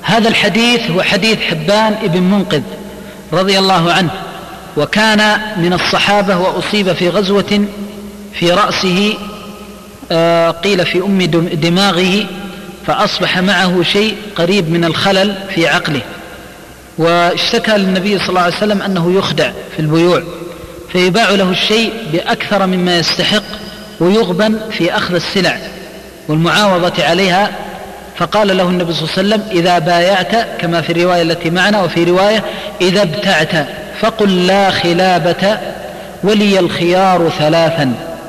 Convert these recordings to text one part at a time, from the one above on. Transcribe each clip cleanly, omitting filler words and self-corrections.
هذا الحديث هو حديث حبان ابن منقذ رضي الله عنه، وكان من الصحابة وأصيب في غزوة في رأسه قيل في أم دماغه، فأصبح معه شيء قريب من الخلل في عقله، واشتكى للنبي صلى الله عليه وسلم أنه يخدع في البيوع فيباع له الشيء بأكثر مما يستحق ويغبن في أخذ السلع والمعاوضة عليها. فقال له النبي صلى الله عليه وسلم: إذا بايعت، كما في الرواية التي معنا، وفي رواية: إذا ابتعت فقل لا خلابة ولي الخيار ثلاثا.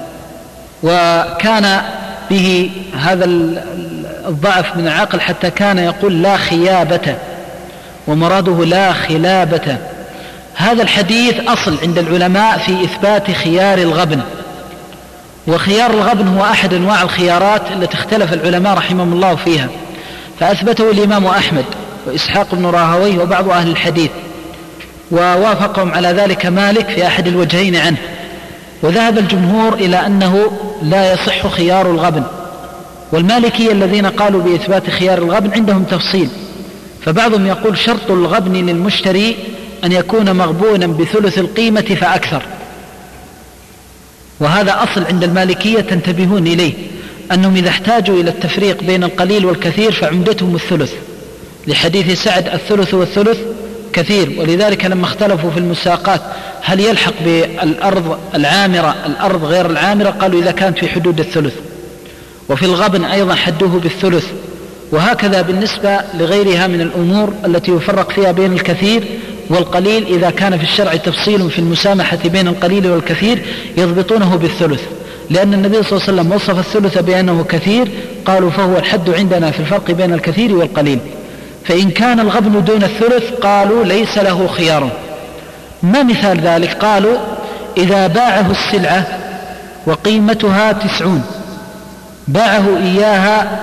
وكان به هذا الضعف من العقل حتى كان يقول لا خيابة، ومراده لا خلابة. هذا الحديث أصل عند العلماء في إثبات خيار الغبن، وخيار الغبن هو أحد أنواع الخيارات التي اختلف العلماء رحمهم الله فيها، فأثبته الإمام أحمد وإسحاق بن راهويه وبعض أهل الحديث، ووافقهم على ذلك مالك في أحد الوجهين عنه. وذهب الجمهور إلى أنه لا يصح خيار الغبن، والمالكية الذين قالوا بإثبات خيار الغبن عندهم تفصيل، فبعضهم يقول شرط الغبن للمشتري أن يكون مغبونا بثلث القيمة فأكثر، وهذا أصل عند المالكية تنتبهون إليه، أنهم إذا احتاجوا إلى التفريق بين القليل والكثير فعمدتهم الثلث، لحديث سعد: الثلث والثلث كثير. ولذلك لما اختلفوا في المساقات هل يلحق بالأرض العامرة الأرض غير العامرة، قالوا إذا كانت في حدود الثلث. وفي الغبن أيضا حدوه بالثلث. وهكذا بالنسبة لغيرها من الأمور التي يفرق فيها بين الكثير والقليل، إذا كان في الشرع تفصيل في المسامحة بين القليل والكثير يضبطونه بالثلث، لأن النبي صلى الله عليه وسلم وصف الثلث بأنه كثير، قالوا فهو الحد عندنا في الفرق بين الكثير والقليل. فإن كان الغبن دون الثلث قالوا ليس له خيار. ما مثال ذلك؟ قالوا: إذا باعه السلعة وقيمتها 90، باعه إياها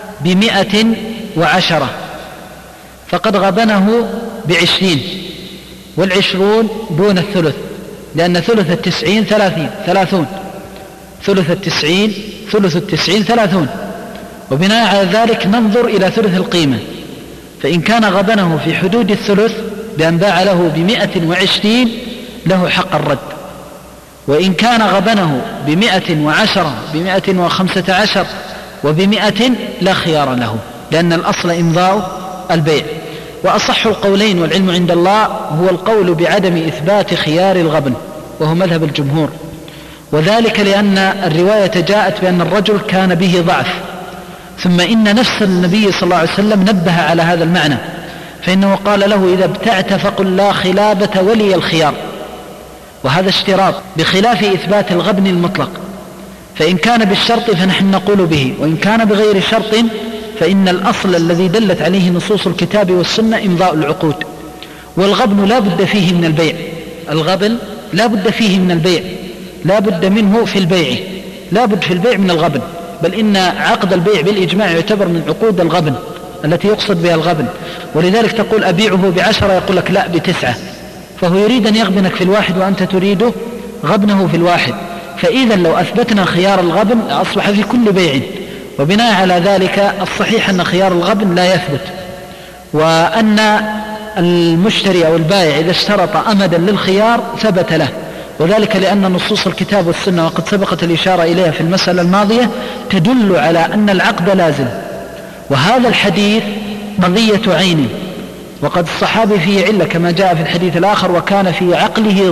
110، فقد غبنه 20، والعشرون دون الثلث، لأن ثلث 90 30، ثلث 90 30، وبناء على ذلك ننظر إلى ثلث القيمة، فإن كان غبنه في حدود الثلث بأن باع له 120 له حق الرد، وإن كان غبنه 110 115 و100 لا خيار له، لأن الأصل إمضاء البيع. وأصح القولين والعلم عند الله هو القول بعدم إثبات خيار الغبن، وهو مذهب الجمهور، وذلك لأن الرواية جاءت بأن الرجل كان به ضعف، ثم إن نفس النبي صلى الله عليه وسلم نبه على هذا المعنى، فإنه قال له: إذا ابتعت فقل لا خلابة ولي الخيار، وهذا اشتراط بخلاف إثبات الغبن المطلق، فإن كان بالشرط فنحن نقول به، وإن كان بغير شرط فإن الأصل الذي دلت عليه نصوص الكتاب والسنة إمضاء العقود. والغبن لا بد فيه من البيع، الغبن لا بد فيه من البيع، لا بد منه في البيع، لا بد في البيع من الغبن، بل إن عقد البيع بالإجماع يعتبر من عقود الغبن التي يقصد بها الغبن. ولذلك تقول أبيعه ب10، يقول لك لا ب9، فهو يريد أن يغبنك في الواحد وأنت تريد غبنه في الواحد. فإذا لو أثبتنا خيار الغبن أصبح في كل بيع، وبناء على ذلك الصحيح أن خيار الغبن لا يثبت، وأن المشتري أو البائع إذا اشترط أمدا للخيار ثبت له، وذلك لأن نصوص الكتاب والسنة، وقد سبقت الإشارة إليها في المسألة الماضية، تدل على أن العقد لازم. وهذا الحديث قضية عين، وقد الصحابي فيه علة كما جاء في الحديث الآخر: وكان في عقله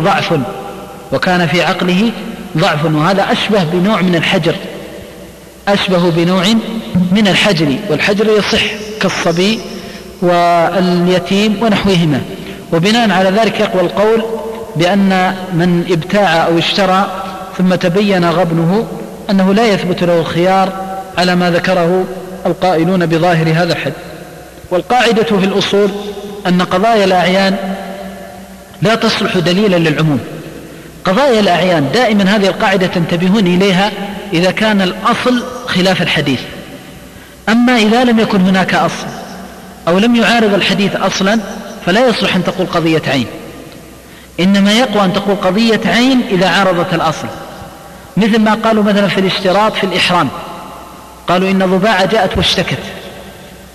ضعف، وهذا أشبه بنوع من الحجر، أشبه بنوع من الحجر، والحجر يصح كالصبي واليتيم ونحوهما. وبناء على ذلك يقوى القول بأن من ابتاع أو اشترى ثم تبين غبنه أنه لا يثبت له الخيار على ما ذكره القائلون بظاهر هذا الحد. والقاعدة في الأصول أن قضايا الأعيان لا تصلح دليلا للعموم. قضايا الأعيان دائما هذه القاعدة تنتبهون إليها إذا كان الأصل خلاف الحديث. أما إذا لم يكن هناك أصل أو لم يعارض الحديث أصلا فلا يصلح أن تقول قضية عين، إنما يقوى أن تقول قضية عين إذا عارضت الأصل، مثل ما قالوا مثلا في الاشتراط في الإحرام، قالوا إن ضباعة جاءت واشتكت،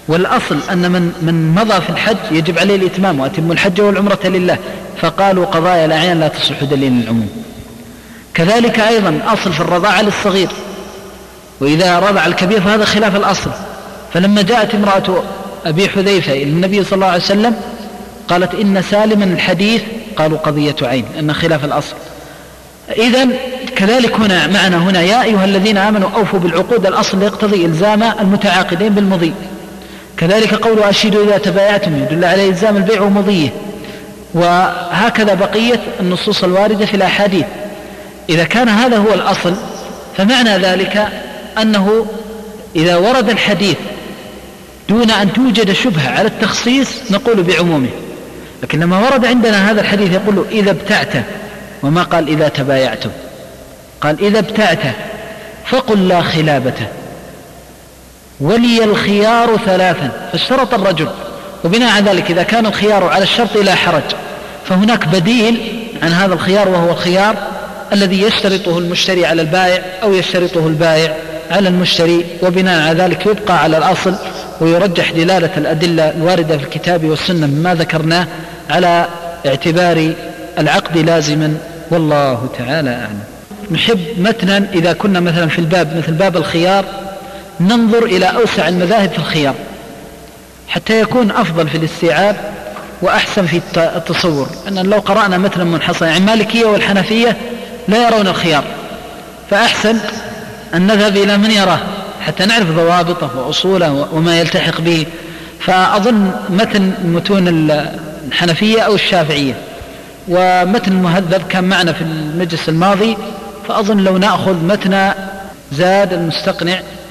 والأصل أن من مضى في الحج يجب عليه الإتمام، وأتم الحج والعمرة لله، فقالوا قضايا الأعيان لا تصلح دليل العموم. كذلك أيضا أصل في الرضاعة للصغير، وإذا رضع الكبير فهذا خلاف الأصل. فلما جاءت امرأة أبي حذيفة إلى النبي صلى الله عليه وسلم قالت إن سالما الحديث، قالوا قضية عين أن خلاف الأصل. إذن كذلك هنا معنا هنا يا أيها الذين آمنوا أوفوا بالعقود، الأصل يقتضي إلزام المتعاقدين بالمضي. كذلك قول أشهدوا إذا تبايعتم يدل على إلزام البيع ومضيه. وهكذا بقية النصوص الواردة في الأحاديث. إذا كان هذا هو الأصل فمعنى ذلك أنه إذا ورد الحديث دون أن توجد شبهة على التخصيص نقول بعمومه، لكن لما ورد عندنا هذا الحديث يقول إذا ابتعت، وما قال إذا تبايعتم، قال إذا ابتعت فقل لا خلابته ولي الخيار ثلاثا، فاشترط الرجل، وبناء على ذلك إذا كان الخيار على الشرط لا حرج، فهناك بديل عن هذا الخيار وهو الخيار الذي يشترطه المشتري على البائع أو يشترطه البائع على المشتري، وبناء على ذلك يبقى على الأصل ويرجح دلالة الأدلة الواردة في الكتاب والسنة مما ذكرناه على اعتبار العقد لازما، والله تعالى أعلم. نحب متنا إذا كنا مثلا في الباب مثل باب الخيار ننظر إلى أوسع المذاهب في الخيار حتى يكون أفضل في الاستيعاب وأحسن في التصور. أن لو قرأنا مثلا منحصرا يعني المالكية والحنفية لا يرون الخيار، فأحسن أن نذهب إلى من يراه حتى نعرف ضوابطه وأصوله وما يلتحق به. فأظن متن متون الحنفية أو الشافعية ومتن المهذب كان معنا في المجلس الماضي، فأظن لو نأخذ متن زاد المستقنع